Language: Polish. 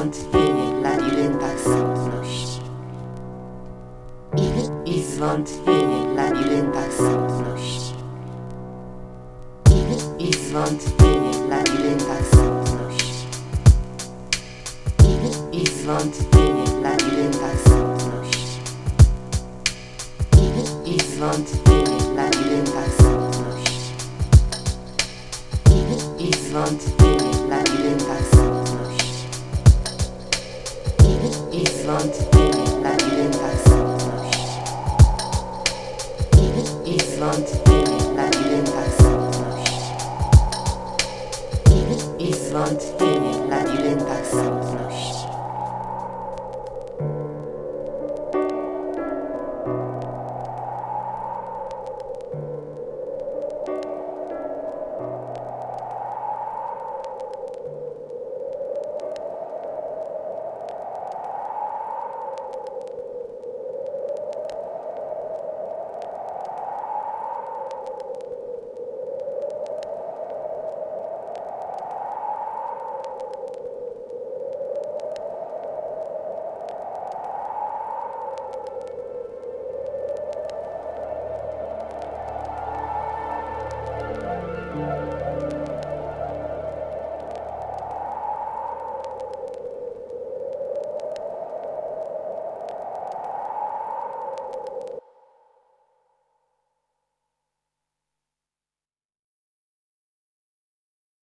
zwątpienie w labiryntach samotności. I zwątpienie w labiryntach samotności. I zwątpienie w labiryntach samotności. I zwątpienie w labiryntach samotności. I zwątpienie w labiryntach samotności. I zwątpienie w labiryntach samotności. I zwątpienie